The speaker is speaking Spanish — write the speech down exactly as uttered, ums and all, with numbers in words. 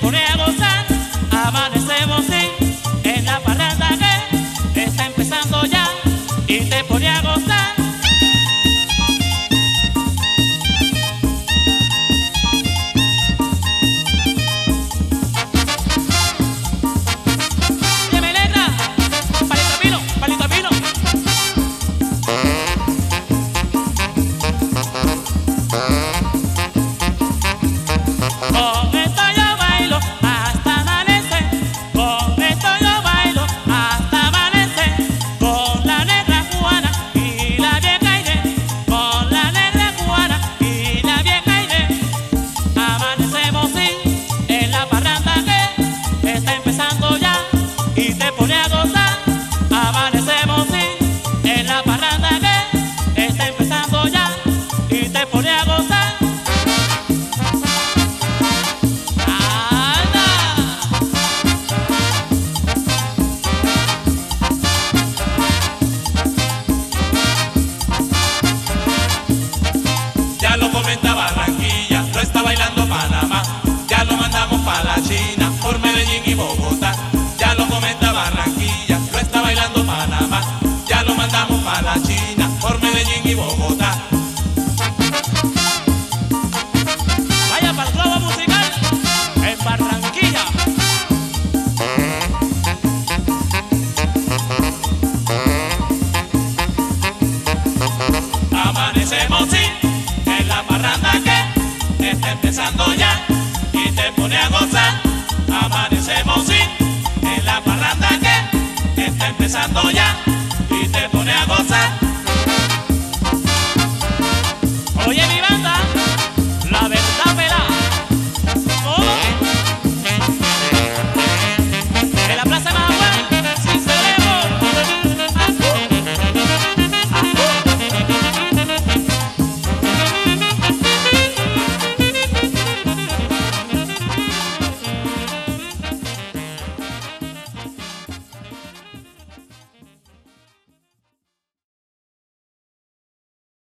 pone a gozar. Amanecemos sí, en la parranda que está empezando ya y te pone a gozar. Con esto yo bailo hasta amanecer, con esto yo bailo hasta amanecer, con la negra cubana y la vieja Inés, con la negra cubana y la vieja Inés. Amanecemos sí, en la parranda que está empezando ya y te pone a gozar. Amanecemos sí, en la parranda que está empezando ya y te pone a gozar. Ya lo comenta Barranquilla, lo está bailando Panamá. Ya lo mandamos pa' la China, por Medellín y Bogotá. Ya lo comenta Barranquilla, lo está bailando Panamá. Ya lo mandamos pa' la China, por Medellín y Bogotá. Vaya para el globo musical en Barranquilla. Amanecemos sí, en la parranda que está empezando ya y te pone a gozar. Amanecemos sí, en la parranda que está empezando ya y te pone a gozar.